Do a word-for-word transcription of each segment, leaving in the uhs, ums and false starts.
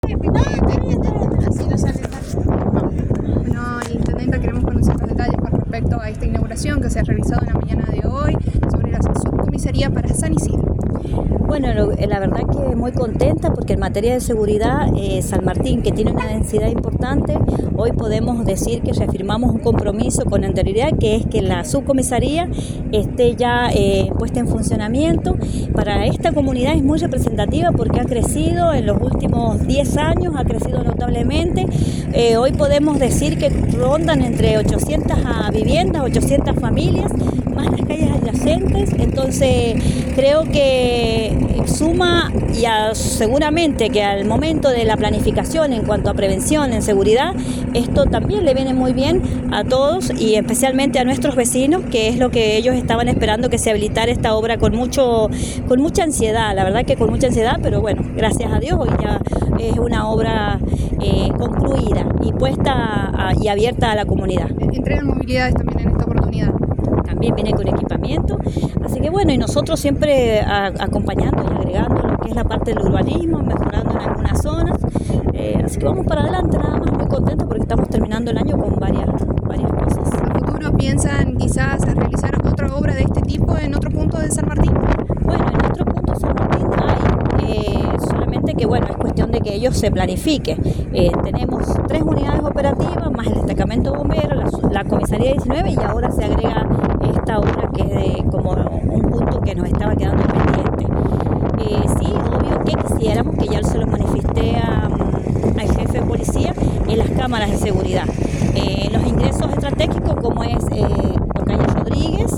Así no sale tan. Bueno, intendenta, queremos conocer los detalles con respecto a esta inauguración que se ha realizado en la mañana de hoy sobre la subcomisaría para San Isidro. Bueno, lo, la verdad que muy contenta porque en materia de seguridad eh, San Martín, que tiene una densidad importante, hoy podemos decir que reafirmamos un compromiso con anterioridad, que es que la subcomisaría esté ya eh, puesta en funcionamiento. Para esta comunidad es muy representativa porque ha crecido en los últimos diez años, ha crecido notablemente. Eh, hoy podemos decir que rondan entre ochocientas viviendas, ochocientas familias, más las calles adyacentes. Entonces creo que suma y a, seguramente que al momento de la planificación en cuanto a prevención en seguridad, esto también le viene muy bien a todos y especialmente a nuestros vecinos, que es lo que ellos estaban esperando, que se habilitara esta obra con mucho con mucha ansiedad, la verdad que con mucha ansiedad, pero bueno, gracias a Dios hoy ya es una obra eh, concluida y puesta a, y abierta a la comunidad. ¿Entregan movilidades también en esta oportunidad? También viene con equipamiento, así que bueno, y nosotros siempre a, acompañando y agregando lo que es la parte del urbanismo, mejorando en algunas zonas, eh, así que vamos para adelante, nada más, muy contentos porque estamos terminando el año con varias, varias cosas. ¿En el futuro piensan quizás realizar otra obra de este tipo en otro punto de San Martín? Bueno, en otro punto de San Martín hay, eh, solamente que bueno, es cuestión de que ellos se planifique. Eh, tenemos tres unidades operativas, más el destacamento bombero, la, la comisaría diecinueve y ahora se agrega esta obra que es de, como un punto que nos estaba quedando pendiente. Eh, sí, obvio que quisiéramos, que ya se lo manifesté a, al jefe de policía, en las cámaras de seguridad. Eh, los ingresos estratégicos como es eh, por calle Rodríguez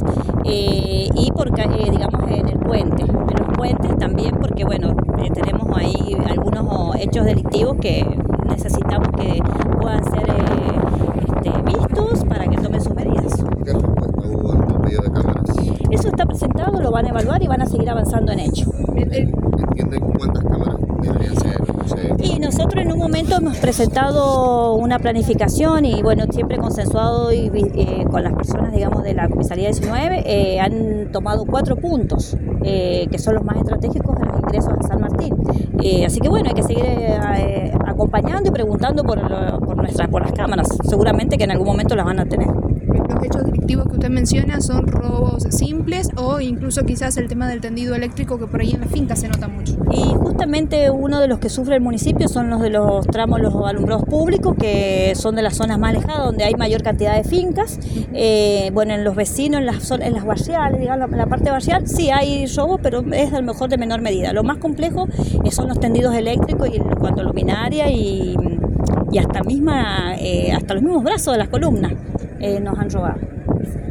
eh, y por eh, digamos en el puente. En los puentes también porque bueno, eh, tenemos ahí algunos hechos delictivos que necesitamos que puedan ser eh, este, vistos para que tomen sus medidas. ¿Qué respuesta hubo al pedido de cámaras? Eso está presentado, lo van a evaluar y van a seguir avanzando en ello. ¿Entienden cuántas cámaras deberían ser? No sé. Y nosotros en un momento hemos presentado una planificación y bueno, siempre consensuado y, eh, con las personas, digamos, de la comisaría diecinueve, eh, han tomado cuatro puntos eh, que son los más estratégicos de los ingresos a San Martín. Eh, así que bueno, hay que seguir eh, acompañando y preguntando por, por, nuestras, por las cámaras. Seguramente que en algún momento las van a tener. Los hechos delictivos que usted menciona son robos simples o incluso quizás el tema del tendido eléctrico que por ahí en la finca se nota mucho. Y justamente uno de los que sufre el municipio son los de los tramos, los alumbrados públicos, que son de las zonas más alejadas, donde hay mayor cantidad de fincas. Eh, bueno, en los vecinos, en las, en las barriales, digamos, en la parte barrial, sí hay robos, pero es a lo mejor de menor medida. Lo más complejo son los tendidos eléctricos y en cuanto a luminaria y, y hasta, misma, eh, hasta los mismos brazos de las columnas eh, nos han robado.